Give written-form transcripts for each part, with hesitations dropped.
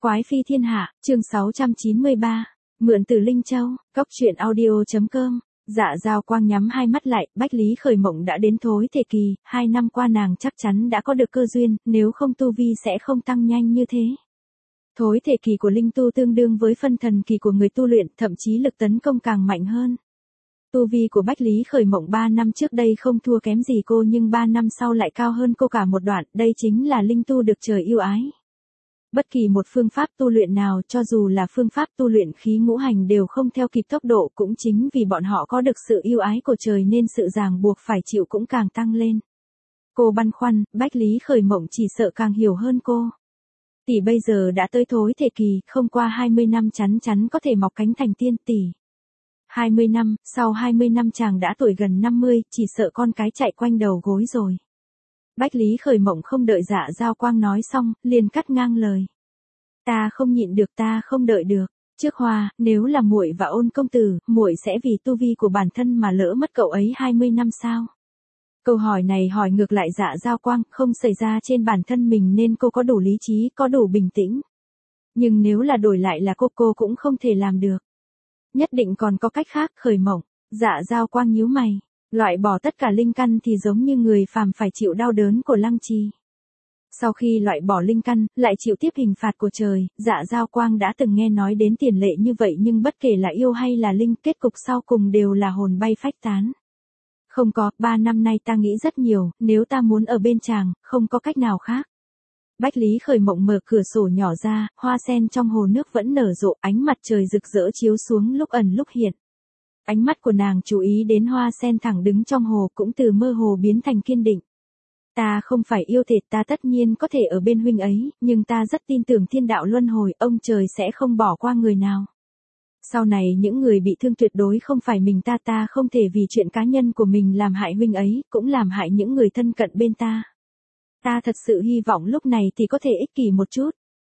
Quái phi thiên hạ, chương 693, mượn từ Linh Châu, cốc truyện audio.com. Dạ Dao Quang nhắm hai mắt lại, Bách Lý Khởi Mộng đã đến thối thể kỳ, 2 năm qua nàng chắc chắn đã có được cơ duyên, nếu không tu vi sẽ không tăng nhanh như thế. Thối thể kỳ của linh tu tương đương với phân thần kỳ của người tu luyện, thậm chí lực tấn công càng mạnh hơn. Tu vi của Bách Lý Khởi Mộng 3 năm trước đây không thua kém gì cô, nhưng 3 năm sau lại cao hơn cô cả một đoạn, đây chính là linh tu được trời yêu ái. Bất kỳ một phương pháp tu luyện nào, cho dù là phương pháp tu luyện khí ngũ hành, đều không theo kịp tốc độ, cũng chính vì bọn họ có được sự yêu ái của trời nên sự ràng buộc phải chịu cũng càng tăng lên. Cô băn khoăn, Bách Lý Khởi Mộng chỉ sợ càng hiểu hơn cô. Tỷ bây giờ đã tới thối thể kỳ, không qua 20 năm chắn chắn có thể mọc cánh thành tiên. Tỷ 20 năm, sau 20 năm chàng đã tuổi gần 50, chỉ sợ con cái chạy quanh đầu gối rồi. Bách Lý Khởi Mộng không đợi Dạ Dao Quang nói xong, liền cắt ngang lời. Ta không nhịn được, ta không đợi được. Trước Hoa, nếu là muội và Ôn công tử, muội sẽ vì tu vi của bản thân mà lỡ mất cậu ấy 20 năm sao? Câu hỏi này hỏi ngược lại Dạ Dao Quang, không xảy ra trên bản thân mình nên cô có đủ lý trí, có đủ bình tĩnh. Nhưng nếu là đổi lại là cô cũng không thể làm được. Nhất định còn có cách khác. Khởi Mộng. Dạ Dao Quang nhíu mày. Loại bỏ tất cả linh căn thì giống như người phàm phải chịu đau đớn của lăng trì. Sau khi loại bỏ linh căn, lại chịu tiếp hình phạt của trời. Dạ Dao Quang đã từng nghe nói đến tiền lệ như vậy, nhưng bất kể là yêu hay là linh, kết cục sau cùng đều là hồn bay phách tán. Không có, 3 năm nay ta nghĩ rất nhiều, nếu ta muốn ở bên chàng, không có cách nào khác. Bách Lý Khởi Mộng mở cửa sổ nhỏ ra, hoa sen trong hồ nước vẫn nở rộ, ánh mặt trời rực rỡ chiếu xuống lúc ẩn lúc hiện. Ánh mắt của nàng chú ý đến hoa sen thẳng đứng trong hồ, cũng từ mơ hồ biến thành kiên định. Ta không phải yêu thiệt, ta tất nhiên có thể ở bên huynh ấy, nhưng ta rất tin tưởng thiên đạo luân hồi, ông trời sẽ không bỏ qua người nào. Sau này những người bị thương tuyệt đối không phải mình ta không thể vì chuyện cá nhân của mình làm hại huynh ấy, cũng làm hại những người thân cận bên ta. Ta thật sự hy vọng lúc này thì có thể ích kỷ một chút.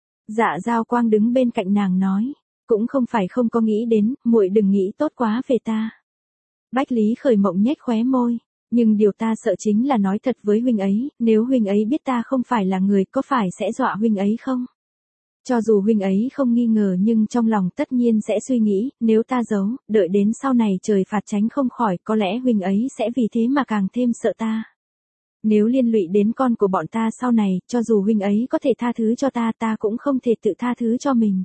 Dạ Dao Quang đứng bên cạnh nàng nói, cũng không phải không có nghĩ đến, muội đừng nghĩ tốt quá về ta. Bách Lý Khởi Mộng nhếch khóe môi, nhưng điều ta sợ chính là nói thật với huynh ấy, nếu huynh ấy biết ta không phải là người, có phải sẽ dọa huynh ấy không? Cho dù huynh ấy không nghi ngờ nhưng trong lòng tất nhiên sẽ suy nghĩ, nếu ta giấu, đợi đến sau này trời phạt tránh không khỏi, có lẽ huynh ấy sẽ vì thế mà càng thêm sợ ta. Nếu liên lụy đến con của bọn ta sau này, cho dù huynh ấy có thể tha thứ cho ta, ta cũng không thể tự tha thứ cho mình.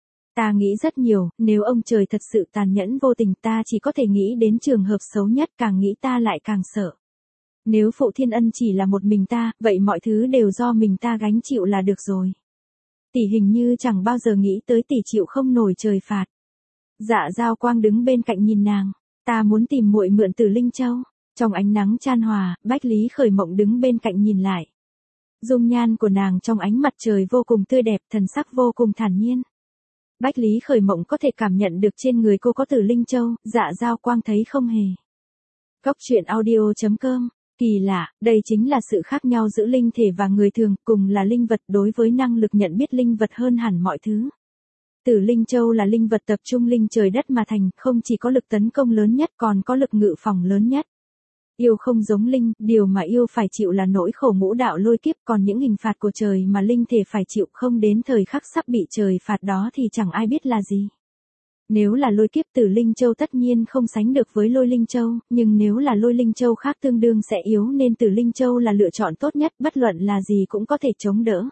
Ta nghĩ rất nhiều, nếu ông trời thật sự tàn nhẫn vô tình, ta chỉ có thể nghĩ đến trường hợp xấu nhất, càng nghĩ ta lại càng sợ. Nếu Phụ Thiên Ân chỉ là một mình ta, vậy mọi thứ đều do mình ta gánh chịu là được rồi. Tỷ hình như chẳng bao giờ nghĩ tới tỷ chịu không nổi trời phạt. Dạ Dao Quang đứng bên cạnh nhìn nàng, ta muốn tìm muội mượn từ Linh Châu. Trong ánh nắng chan hòa, Bách Lý Khởi Mộng đứng bên cạnh nhìn lại. Dung nhan của nàng trong ánh mặt trời vô cùng tươi đẹp, thần sắc vô cùng thản nhiên. Bách Lý Khởi Mộng có thể cảm nhận được trên người cô có từ Linh Châu, Dạ Dao Quang thấy không hề. Cốc truyện audio.com. Kỳ lạ, đây chính là sự khác nhau giữa linh thể và người thường, cùng là linh vật, đối với năng lực nhận biết linh vật hơn hẳn mọi thứ. Tử Linh Châu là linh vật tập trung linh trời đất mà thành, không chỉ có lực tấn công lớn nhất còn có lực ngự phòng lớn nhất. Yêu không giống linh, điều mà yêu phải chịu là nỗi khổ ngũ đạo lôi kiếp, còn những hình phạt của trời mà linh thể phải chịu không đến thời khắc sắp bị trời phạt đó thì chẳng ai biết là gì. Nếu là lôi kiếp, Tử Linh Châu tất nhiên không sánh được với Lôi Linh Châu, nhưng nếu là Lôi Linh Châu khác tương đương sẽ yếu, nên Tử Linh Châu là lựa chọn tốt nhất, bất luận là gì cũng có thể chống đỡ.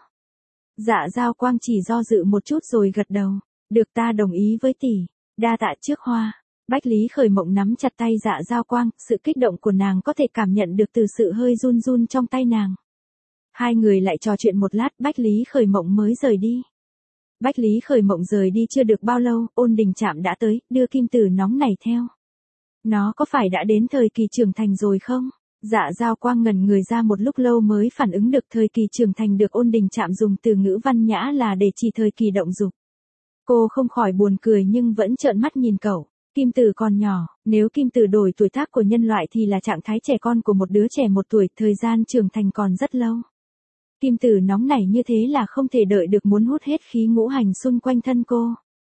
Dạ Dao Quang chỉ do dự một chút rồi gật đầu, được, ta đồng ý với tỷ. Đa tạ Trước Hoa. Bách Lý Khởi Mộng nắm chặt tay Dạ Dao Quang, sự kích động của nàng có thể cảm nhận được từ sự hơi run run trong tay nàng. Hai người lại trò chuyện một lát, Bách Lý Khởi Mộng mới rời đi. Bách Lý Khởi Mộng rời đi chưa được bao lâu, Ôn Đình Trạm đã tới, đưa kim tử nóng này theo. Nó có phải đã đến thời kỳ trưởng thành rồi không? Dạ Dao Quang ngẩn người ra một lúc lâu mới phản ứng được thời kỳ trưởng thành được Ôn Đình Trạm dùng từ ngữ văn nhã là để chỉ thời kỳ động dục. Cô không khỏi buồn cười nhưng vẫn trợn mắt nhìn cậu. Kim tử còn nhỏ, nếu kim tử đổi tuổi tác của nhân loại thì là trạng thái trẻ con của một đứa trẻ 1 tuổi, thời gian trưởng thành còn rất lâu. Kim tử nóng nảy như thế là không thể đợi được, muốn hút hết khí ngũ hành xung quanh thân cô.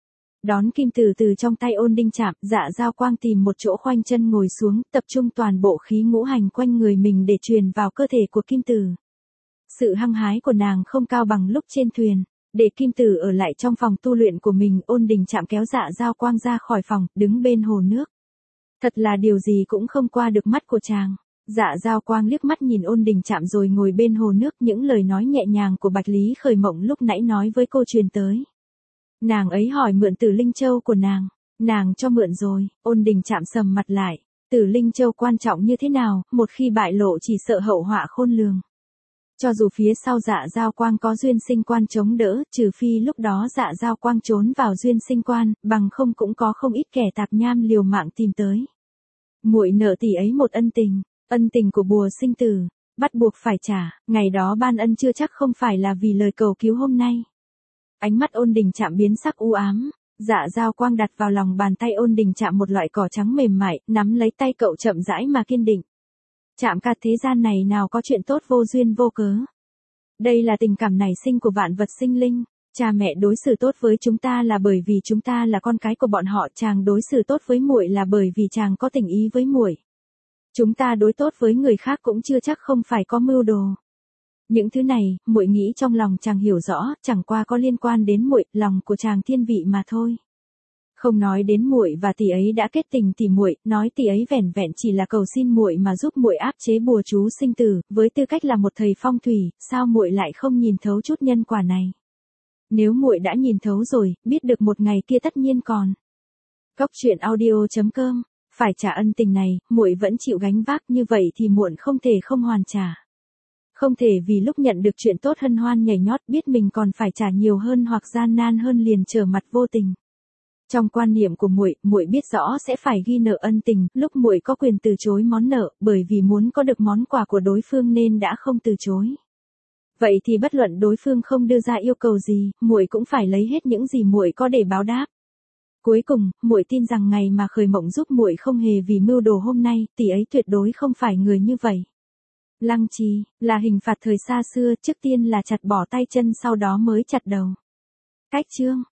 Đón kim tử từ trong tay Ôn Đình Trạm, Dạ Dao Quang tìm một chỗ khoanh chân ngồi xuống, tập trung toàn bộ khí ngũ hành quanh người mình để truyền vào cơ thể của kim tử. Sự hăng hái của nàng không cao bằng lúc trên thuyền. Để Kim Tử ở lại trong phòng tu luyện của mình, Ôn Đình Trạm kéo Dạ Giao Quang ra khỏi phòng, đứng bên hồ nước. Thật là điều gì cũng không qua được mắt của chàng. Dạ Giao Quang liếc mắt nhìn Ôn Đình Trạm rồi ngồi bên hồ nước, những lời nói nhẹ nhàng của Bạch Lý Khởi Mộng lúc nãy nói với cô truyền tới. Nàng ấy hỏi mượn Tử Linh Châu của nàng cho mượn rồi. Ôn Đình Trạm sầm mặt lại. Tử Linh Châu quan trọng như thế nào, một khi bại lộ chỉ sợ hậu họa khôn lường. Cho dù phía sau Dạ Giao Quang có Duyên Sinh Quan chống đỡ, trừ phi lúc đó Dạ Giao Quang trốn vào Duyên Sinh Quan, bằng không cũng có không ít kẻ tạp nham liều mạng tìm tới. Muội nợ tỷ ấy một ân tình của bùa sinh tử, bắt buộc phải trả, ngày đó ban ân chưa chắc không phải là vì lời cầu cứu hôm nay. Ánh mắt Ôn Đình Trạm biến sắc u ám, Dạ Giao Quang đặt vào lòng bàn tay Ôn Đình Trạm một loại cỏ trắng mềm mại, nắm lấy tay cậu chậm rãi mà kiên định. Trạm ca, thế gian này nào có chuyện tốt vô duyên vô cớ. Đây là tình cảm nảy sinh của vạn vật sinh linh. Cha mẹ đối xử tốt với chúng ta là bởi vì chúng ta là con cái của bọn họ, chàng đối xử tốt với muội là bởi vì chàng có tình ý với muội. Chúng ta đối tốt với người khác cũng chưa chắc không phải có mưu đồ. Những thứ này, muội nghĩ trong lòng chàng hiểu rõ, chẳng qua có liên quan đến muội, lòng của chàng thiên vị mà thôi. Không nói đến muội và tỷ ấy đã kết tình tỷ muội, nói tỷ ấy vẻn vẹn chỉ là cầu xin muội mà giúp muội áp chế bùa chú sinh tử, với tư cách là một thầy phong thủy, sao muội lại không nhìn thấu chút nhân quả này? Nếu muội đã nhìn thấu rồi, biết được một ngày kia tất nhiên còn. Góc truyện audio.com, phải trả ân tình này, muội vẫn chịu gánh vác, như vậy thì muộn không thể không hoàn trả. Không thể vì lúc nhận được chuyện tốt hân hoan nhảy nhót, biết mình còn phải trả nhiều hơn hoặc gian nan hơn liền trở mặt vô tình. Trong quan niệm của muội biết rõ sẽ phải ghi nợ ân tình, lúc muội có quyền từ chối món nợ, bởi vì muốn có được món quà của đối phương nên đã không từ chối. Vậy thì bất luận đối phương không đưa ra yêu cầu gì, muội cũng phải lấy hết những gì muội có để báo đáp. Cuối cùng, muội tin rằng ngày mà Khởi Mộng giúp muội không hề vì mưu đồ hôm nay, tỷ ấy tuyệt đối không phải người như vậy. Lăng trì, là hình phạt thời xa xưa, trước tiên là chặt bỏ tay chân sau đó mới chặt đầu. Cách chương